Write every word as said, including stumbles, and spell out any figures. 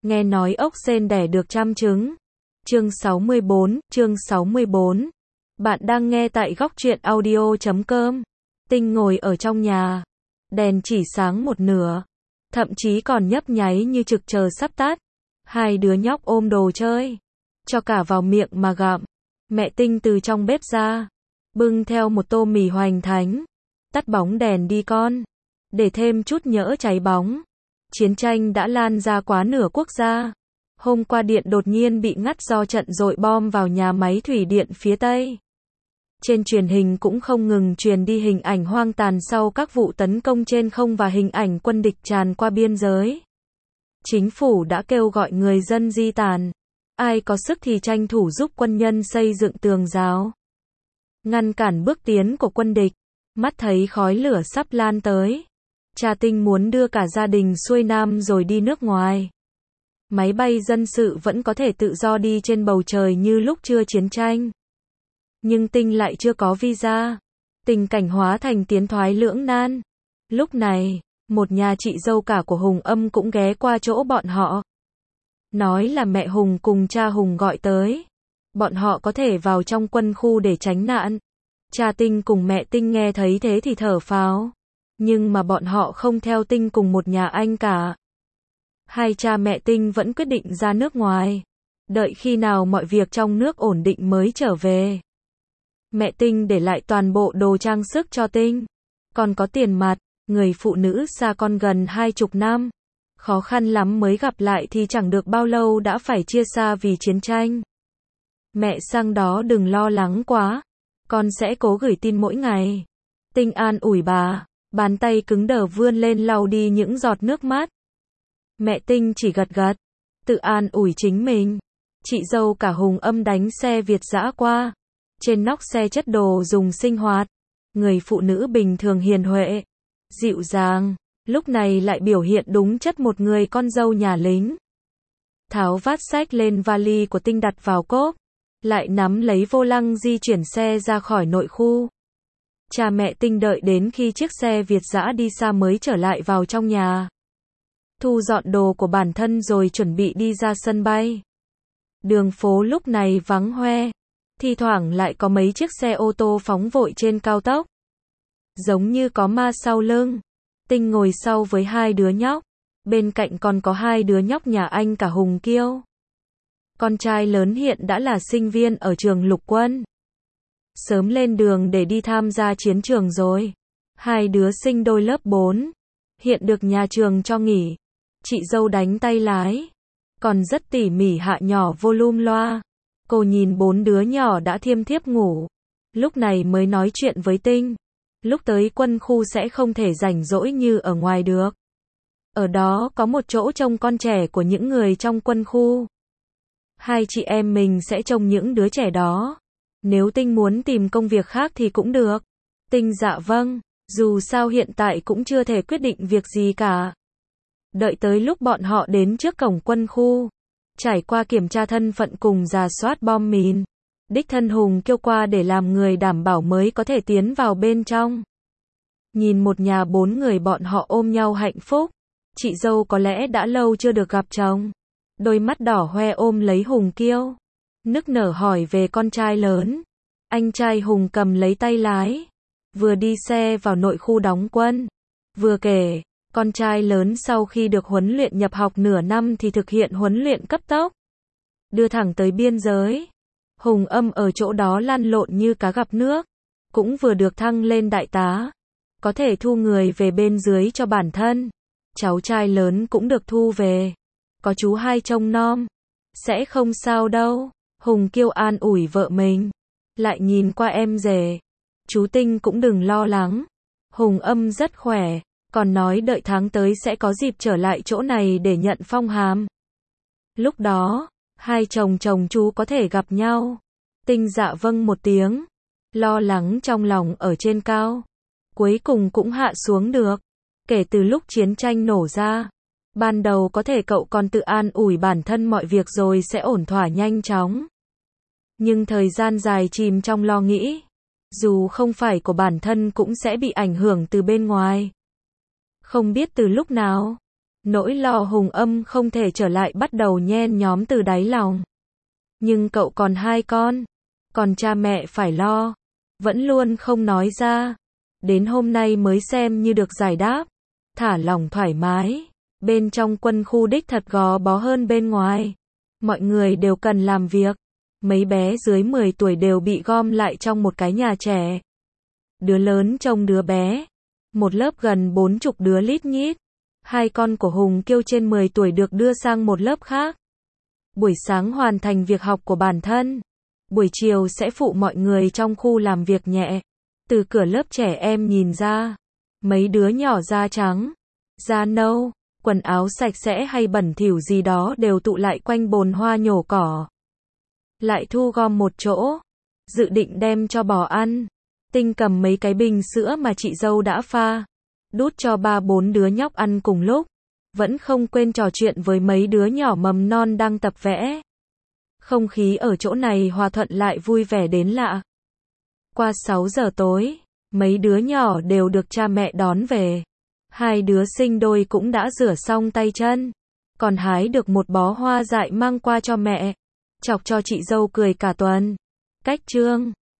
Nghe nói ốc sên đẻ được trăm trứng. Chương sáu mươi bốn, chương sáu mươi bốn. Bạn đang nghe tại góc truyện audio chấm com. Tinh ngồi ở trong nhà. Đèn chỉ sáng một nửa. Thậm chí còn nhấp nháy như trực chờ sắp tắt. Hai đứa nhóc ôm đồ chơi. Cho cả vào miệng mà gặm. Mẹ Tinh từ trong bếp ra. Bưng theo một tô mì hoành thánh. Tắt bóng đèn đi con. Để thêm chút nhỡ cháy bóng. Chiến tranh đã lan ra quá nửa quốc gia. Hôm qua điện đột nhiên bị ngắt do trận dội bom vào nhà máy thủy điện phía Tây. Trên truyền hình cũng không ngừng truyền đi hình ảnh hoang tàn sau các vụ tấn công trên không và hình ảnh quân địch tràn qua biên giới. Chính phủ đã kêu gọi người dân di tản. Ai có sức thì tranh thủ giúp quân nhân xây dựng tường rào. Ngăn cản bước tiến của quân địch. Mắt thấy khói lửa sắp lan tới. Cha Tinh muốn đưa cả gia đình xuôi Nam rồi đi nước ngoài. Máy bay dân sự vẫn có thể tự do đi trên bầu trời như lúc chưa chiến tranh. Nhưng Tinh lại chưa có visa. Tình cảnh hóa thành tiến thoái lưỡng nan. Lúc này, một nhà chị dâu cả của Hùng Âm cũng ghé qua chỗ bọn họ. Nói là mẹ Hùng cùng cha Hùng gọi tới. Bọn họ có thể vào trong quân khu để tránh nạn. Cha Tinh cùng mẹ Tinh nghe thấy thế thì thở phào. Nhưng mà bọn họ không theo Tinh cùng một nhà anh cả. Hai cha mẹ Tinh vẫn quyết định ra nước ngoài. Đợi khi nào mọi việc trong nước ổn định mới trở về. Mẹ Tinh để lại toàn bộ đồ trang sức cho Tinh. Còn có tiền mặt, người phụ nữ xa con gần hai chục năm. Khó khăn lắm mới gặp lại thì chẳng được bao lâu đã phải chia xa vì chiến tranh. Mẹ sang đó đừng lo lắng quá. Con sẽ cố gửi tin mỗi ngày. Tinh an ủi bà. Bàn tay cứng đờ vươn lên lau đi những giọt nước mắt. Mẹ Tinh chỉ gật gật. Tự an ủi chính mình. Chị dâu cả Hùng Âm đánh xe Việt dã qua. Trên nóc xe chất đồ dùng sinh hoạt. Người phụ nữ bình thường hiền huệ. Dịu dàng. Lúc này lại biểu hiện đúng chất một người con dâu nhà lính. Tháo vát xách lên vali của Tinh đặt vào cốp. Lại nắm lấy vô lăng di chuyển xe ra khỏi nội khu. Cha mẹ Tinh đợi đến khi chiếc xe Việt dã đi xa mới trở lại vào trong nhà. Thu dọn đồ của bản thân rồi chuẩn bị đi ra sân bay. Đường phố lúc này vắng hoe. Thi thoảng lại có mấy chiếc xe ô tô phóng vội trên cao tốc. Giống như có ma sau lưng. Tinh ngồi sau với hai đứa nhóc. Bên cạnh còn có hai đứa nhóc nhà anh cả Hùng Kiêu. Con trai lớn hiện đã là sinh viên ở trường lục quân. Sớm lên đường để đi tham gia chiến trường rồi. Hai đứa sinh đôi lớp bốn. Hiện được nhà trường cho nghỉ. Chị dâu đánh tay lái. Còn rất tỉ mỉ hạ nhỏ volume loa. Cô nhìn bốn đứa nhỏ đã thiêm thiếp ngủ. Lúc này mới nói chuyện với Tinh. Lúc tới quân khu sẽ không thể rảnh rỗi như ở ngoài được. Ở đó có một chỗ trông con trẻ của những người trong quân khu. Hai chị em mình sẽ trông những đứa trẻ đó. Nếu Tinh muốn tìm công việc khác thì cũng được. Tinh dạ vâng, dù sao hiện tại cũng chưa thể quyết định việc gì cả. Đợi tới lúc bọn họ đến trước cổng quân khu. Trải qua kiểm tra thân phận cùng rà soát bom mìn. Đích thân Hùng kêu qua để làm người đảm bảo mới có thể tiến vào bên trong. Nhìn một nhà bốn người bọn họ ôm nhau hạnh phúc. Chị dâu có lẽ đã lâu chưa được gặp chồng. Đôi mắt đỏ hoe ôm lấy Hùng Kiêu. Nức nở hỏi về con trai lớn. Anh trai Hùng cầm lấy tay lái. Vừa đi xe vào nội khu đóng quân. Vừa kể, con trai lớn sau khi được huấn luyện nhập học nửa năm thì thực hiện huấn luyện cấp tốc. Đưa thẳng tới biên giới. Hùng Âm ở chỗ đó lăn lộn như cá gặp nước. Cũng vừa được thăng lên đại tá. Có thể thu người về bên dưới cho bản thân. Cháu trai lớn cũng được thu về. Có chú hai trông nom. Sẽ không sao đâu. Hùng Kiêu an ủi vợ mình. Lại nhìn qua em rể. Chú Tinh cũng đừng lo lắng. Hùng Âm rất khỏe. Còn nói đợi tháng tới sẽ có dịp trở lại chỗ này để nhận phong hàm. Lúc đó, hai chồng chồng chú có thể gặp nhau. Tinh dạ vâng một tiếng. Lo lắng trong lòng ở trên cao. Cuối cùng cũng hạ xuống được. Kể từ lúc chiến tranh nổ ra. Ban đầu có thể cậu còn tự an ủi bản thân mọi việc rồi sẽ ổn thỏa nhanh chóng. Nhưng thời gian dài chìm trong lo nghĩ. Dù không phải của bản thân cũng sẽ bị ảnh hưởng từ bên ngoài. Không biết từ lúc nào. Nỗi lo Hùng Âm không thể trở lại bắt đầu nhen nhóm từ đáy lòng. Nhưng cậu còn hai con, còn cha mẹ phải lo, vẫn luôn không nói ra. Đến hôm nay mới xem như được giải đáp, thả lỏng thoải mái. Bên trong quân khu đích thật gò bó hơn bên ngoài. Mọi người đều cần làm việc. Mấy bé dưới mười tuổi đều bị gom lại trong một cái nhà trẻ. Đứa lớn trông đứa bé. Một lớp gần bốn chục đứa lít nhít. Hai con của Hùng Kiêu trên mười tuổi được đưa sang một lớp khác. Buổi sáng hoàn thành việc học của bản thân. Buổi chiều sẽ phụ mọi người trong khu làm việc nhẹ. Từ cửa lớp trẻ em nhìn ra. Mấy đứa nhỏ da trắng, da nâu, quần áo sạch sẽ hay bẩn thỉu gì đó đều tụ lại quanh bồn hoa nhổ cỏ. Lại thu gom một chỗ. Dự định đem cho bò ăn. Tinh cầm mấy cái bình sữa mà chị dâu đã pha. Đút cho ba bốn đứa nhóc ăn cùng lúc. Vẫn không quên trò chuyện với mấy đứa nhỏ mầm non đang tập vẽ. Không khí ở chỗ này hòa thuận lại vui vẻ đến lạ. Qua sáu giờ tối, mấy đứa nhỏ đều được cha mẹ đón về. Hai đứa sinh đôi cũng đã rửa xong tay chân. Còn hái được một bó hoa dại mang qua cho mẹ. Chọc cho chị dâu cười cả tuần. Cách chương